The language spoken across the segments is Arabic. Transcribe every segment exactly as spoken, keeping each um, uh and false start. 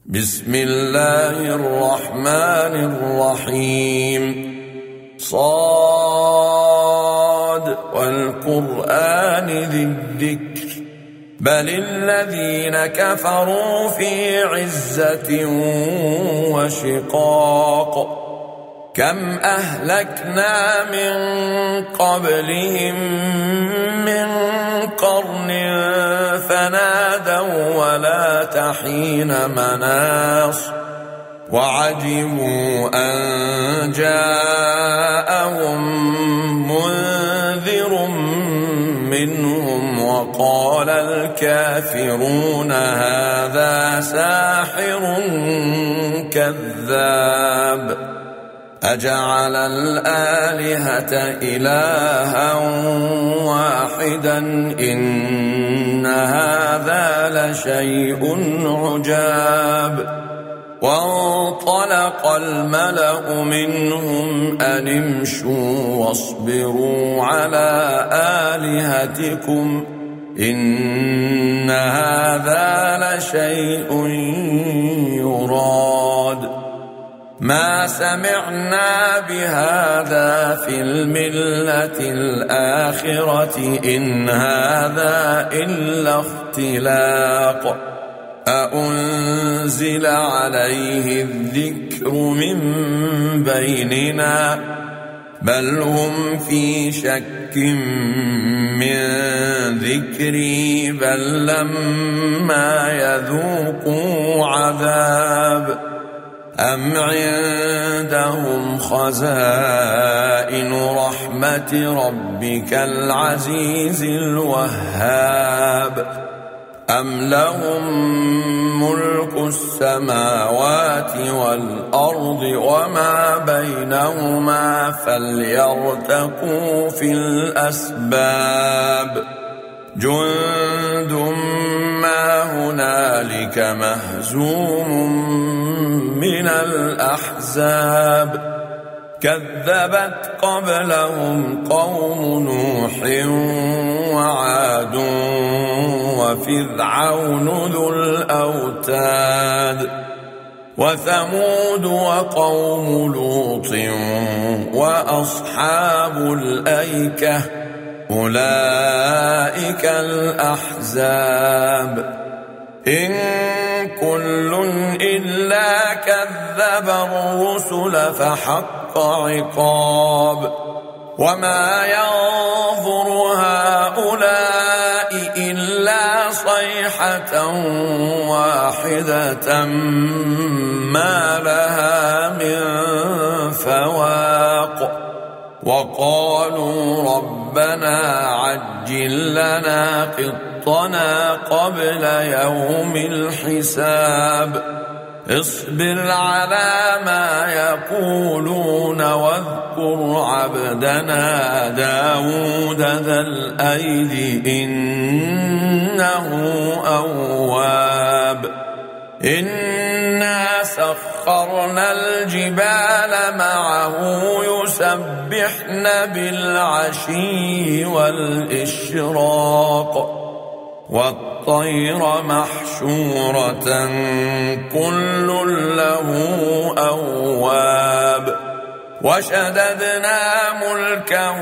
بسم الله الرحمن الرحيم. صاد والقرآن ذي الذكر بل الذين كفروا في عزة وشقاق كم أهلكنا من قبلهم من قرن فنادوا ولا تحين مناص وعجبوا أن جاءهم منذر منهم وقال الكافرون هذا ساحر كذاب أجعل الآلهة إلها واحدا إن هذا لشيء عجاب. وانطلق الملأ منهم أن امشوا واصبروا على آلهتكم إن هذا لشيء يراد ما سمعنا بهذا في الملة الآخرة إن هذا إلا اختلاق أأنزل عليه الذكر من بيننا بل هم في شك من ذكري بل لما يذوقوا عذاب أم عندهم خزائن رحمة ربك العزيز الوهاب أم لهم ملك السماوات والأرض وما بينهما فليرتقوا في الأسباب جند ما هنالك مهزوم من الأحزاب كذبت قبلهم قوم نوح وعاد وفرعون ذو الأوتاد وثمود وقوم لوط وأصحاب الأيكة أولئك الأحزاب إن كل إلا كذب الرسل فحق عقاب وما ينظر هؤلاء إلا صيحة واحدة ما لها من فواق وقالوا ربنا عجل لنا قطنا قبل يوم الحساب اصبر على ما يقولون واذكر عبدنا داود ذا الأيد إنه أواب إنا سخرنا الجبال معه يسبحن بالعشي والإشراق والطير محشورة كل له أواب وشددنا ملكه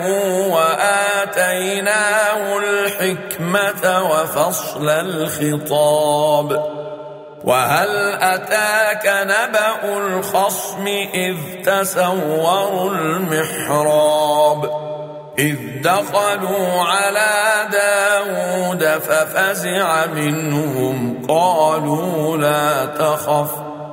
وآتيناه الحكمة وفصل الخطاب وهل أتاك نبأ الخصم إذ تسوروا المحراب إذ دخلوا على داود ففزع منهم قالوا لا تخف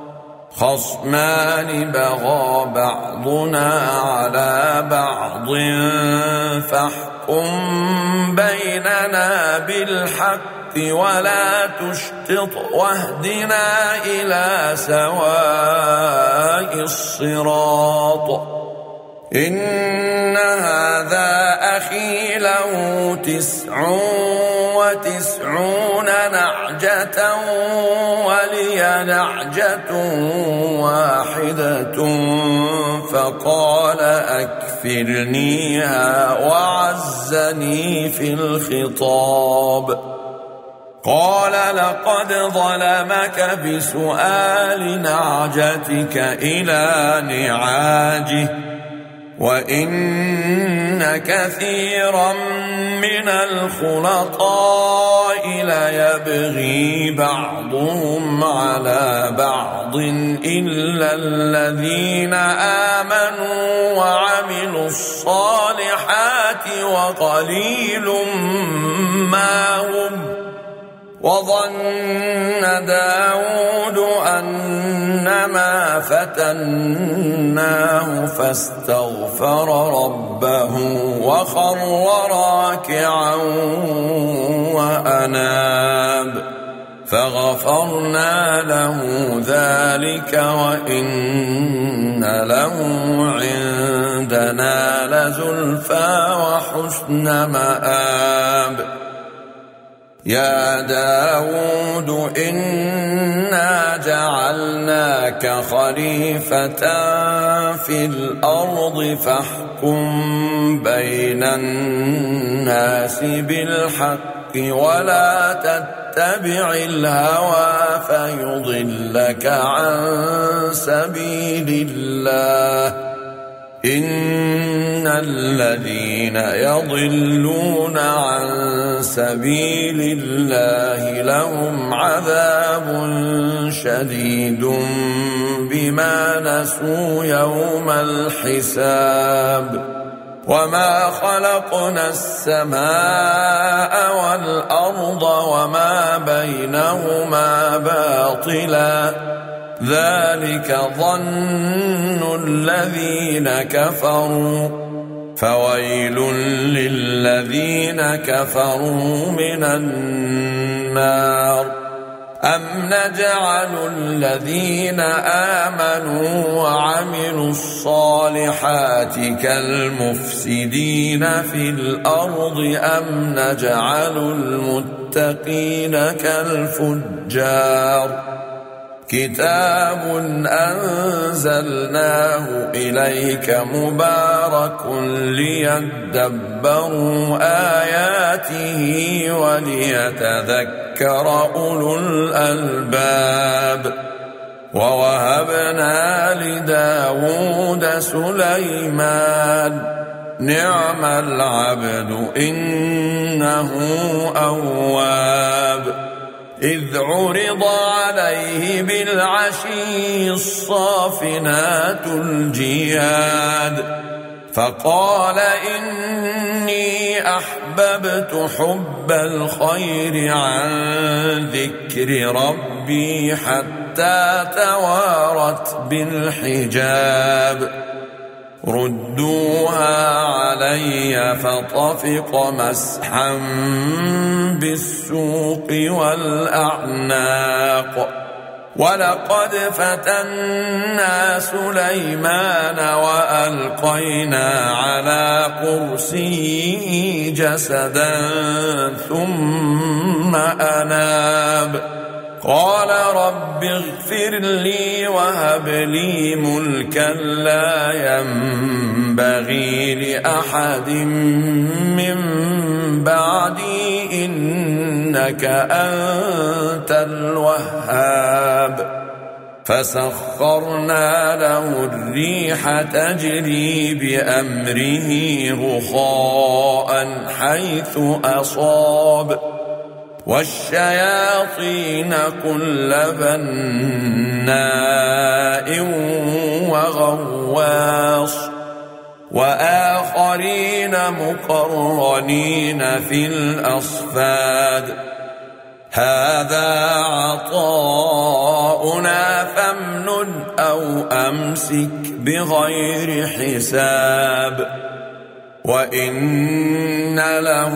خصمان بغى بعضنا على بعض فاحكم بيننا بالحق ولا تشطط واهدنا إلى سواء الصراط إن هذا أخي له تسع وتسعون نعجة ولي نعجة واحدة فقال أكفرنيها, وعزني في الخطاب. قال لقد ظلمك بسؤال نعجتك إلى نعاجه وإن كثيرا من الخلطاء ليبغي بعضهم على بعض إلا الذين آمنوا وعملوا الصالحات وقليل ما هم. وظن داود أنما فتناه فاستغفر ربه وخر راكعا وأناب فغفرنا له ذلك وإن له عندنا لزلفى وحسن مآب. يا داود إنا جعلناك خليفة في الأرض فاحكم بين الناس بالحق ولا تتبع الهوى فيضلك عن سبيل الله. إن الذين يضلون عن سبيل الله لهم عذاب شديد بما نسوا يوم الحساب. وما خلقنا السماء والأرض وما بينهما باطلا ذلك ظن الذين كفروا فويل للذين كفروا من النار. أم نجعل الذين آمنوا وعملوا الصالحات كالمفسدين في الأرض أم نجعل المتقين كالفجار. كتاب أنزلناه إليك مبارك ليدبروا آياته وليتذكر أولو الألباب. ووهبنا لداود سليمان نعم العبد إنه أواب. إذ عرض عليه بالعشي الصافنات الجياد فقال إني أحببت حب الخير عن ذكر ربي حتى توارت بالحجاب. ردوها علي فطفق مسحا بالسوق والأعناق. ولقد فتنا سليمان وألقينا على كرسيه جسدا ثم أناب. قال رب اغفر لي وهب لي ملكا لا ينبغي لأحد من بعدي إنك أنت الوهاب. فسخرنا له الريح تجري بأمره رخاء حيث أصاب والشياطين كل بناء وغواص وآخرين مقرنين في الأصفاد. هذا عطاؤنا فامنن أو أمسك بغير حساب. وإن له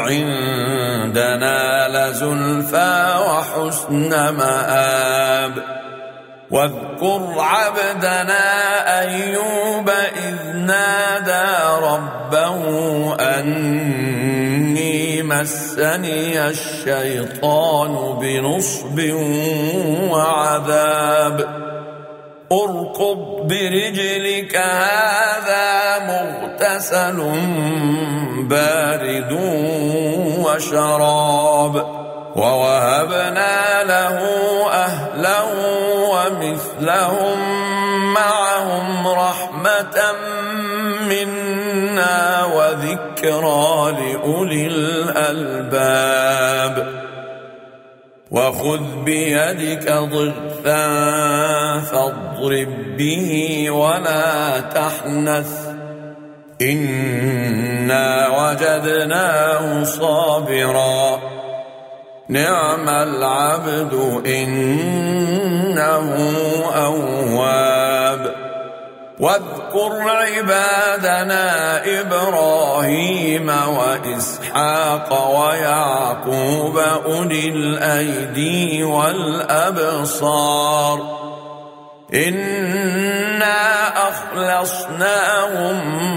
عندنا لزلفى وحسن مآب. واذكر عبدنا أيوب إذ نادى ربه أني مسني الشيطان بنصب وعذاب. اركض برجلك هذا مغتسل بارد وشراب. ووهبنا له أهلا ومثلهم معهم رحمة منا وذكرى لأولي الألباب وخذ بيدك ضغثا فاضرب به ولا تحنث إنا وجدناه صابرا نعم العبد إنه أواب واذكر عبادنا إبراهيم وإسحاق ويعقوب أولي الأيدي والأبصار إنا أخلصناهم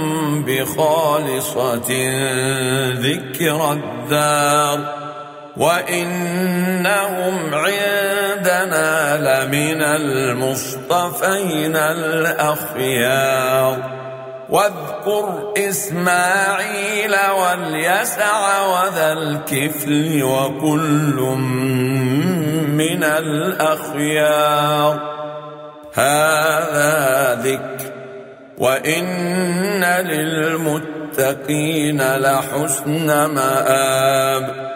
بخالصة ذكر الدار وإنهم عندنا لمن المصطفين الأخيار واذكر إسماعيل واليسع وذا الكفل وكل من الأخيار هذا ذكر وإن للمتقين لحسن مآب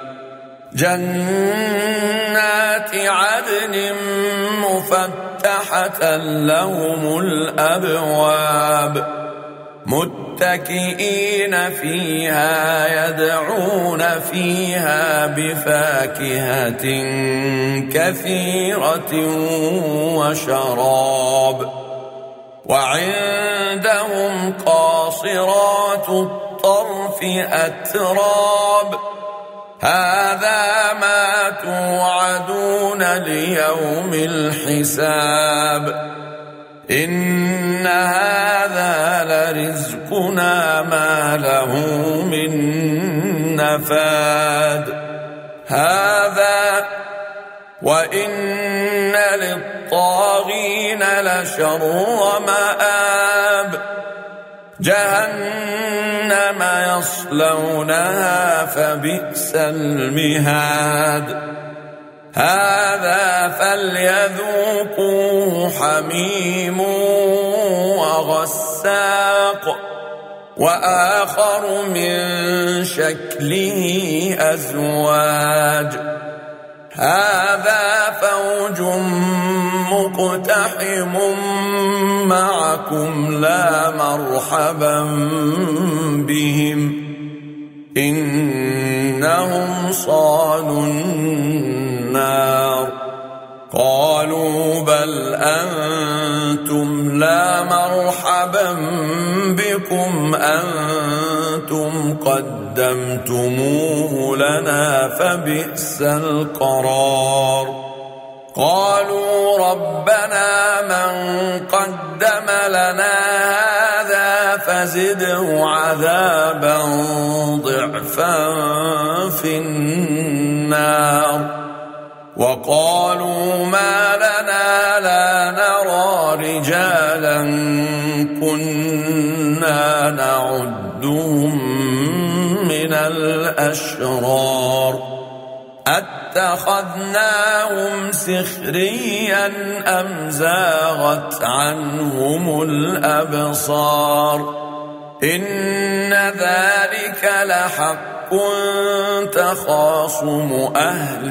جنات عدن مفتحة لهم الأبواب متكئين فيها يدعون فيها بفاكهة كثيرة وشراب وعندهم قاصرات الطرف أتراب هذا ما توعدون ليوم الحساب إن هذا لرزقنا ما له من نفاد هذا وإن للطاغين لشر مآب جهنم يصلونها فبئس المهاد هذا فليذوقوه حميم وغساق وآخر من شكله أزواج هذا فوج مقتحم معكم لا مرحبا بهم إنهم صالوا النار قالوا بل أنتم لا مرحبا بكم أنتم قدمتموه لنا فبئس القرار قالوا ربنا من قدم لنا هذا فزده عذابا ضعفا في النار وقالوا ما لنا لا نرى رجالا كنا نعدهم من الأشرار أتخذناهم سخريا أم زاغت عنهم الأبصار إن ذلك لحق تخاصم أهل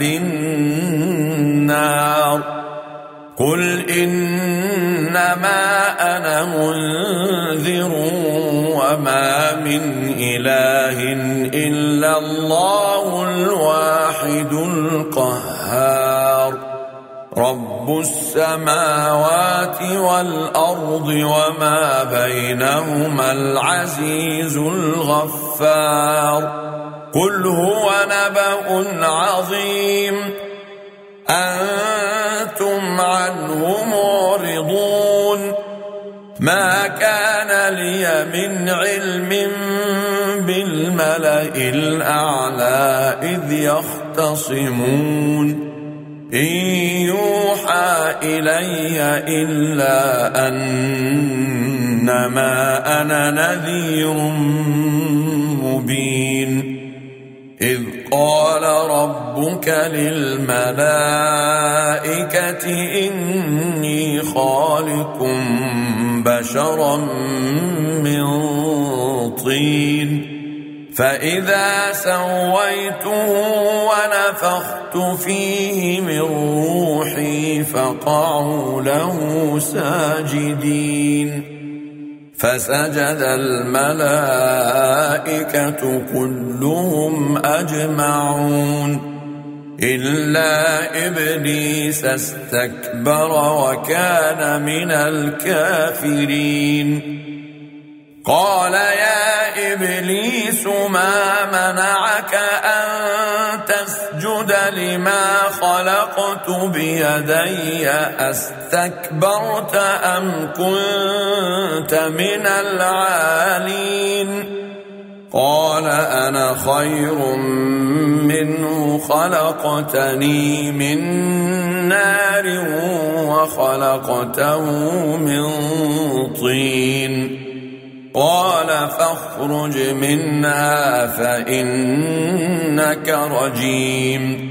النار قل إنما أنا منذر وما من إله إلا الله الواحد القهار رب السماوات والأرض وما بينهما العزيز الغفار قل هو نبأ عظيم أنتم عنه معرضون ما كان لي من علم بالملأ الأعلى إذ يختصمون إن يوحى إلي إلا أنما أنا نذير مبين إذ قال ربك للملائكة إني خالق بشرا من طين فإذا سويته ونفخت فيه من روحي فقعوا له ساجدين فسجد الملائكة كلهم أجمعون إلا إبليس استكبر وكان من الكافرين قال يا إبليس ما منعك أن تسجد لما خلقت بيدي أستكبرت أم كنت من العالين قال أنا خير منه خلقتني من نار وخلقته من طين قال فاخرج منها فإنك رجيم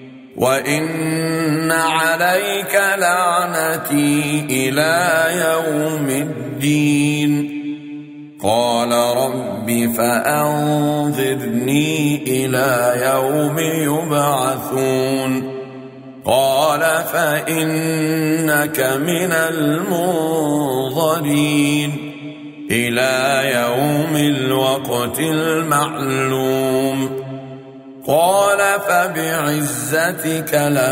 وإن عليك لعنتي إلى يوم الدين قال رب فأنظرني إلى يوم يبعثون قال فإنك من المنظرين إلى يوم الوقت المعلوم قال فبعزتك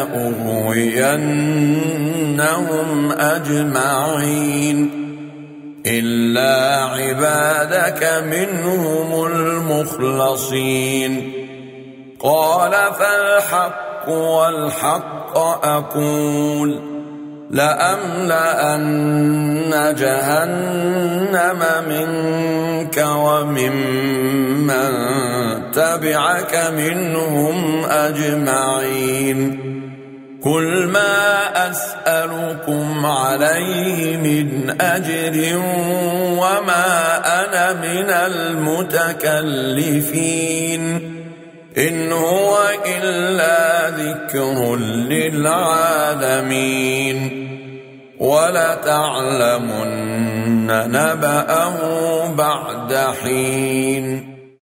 لأغوينهم أجمعين إلا عبادك منهم المخلصين قال فالحق والحق أقول لأملأن جهنم منك وممن تبعك منهم أجمعين قل ما أسألكم عليه من أجر وما أنا من المتكلفين إن هو إلا ذكر للعالمين ولتعلمن نبأه بعد حين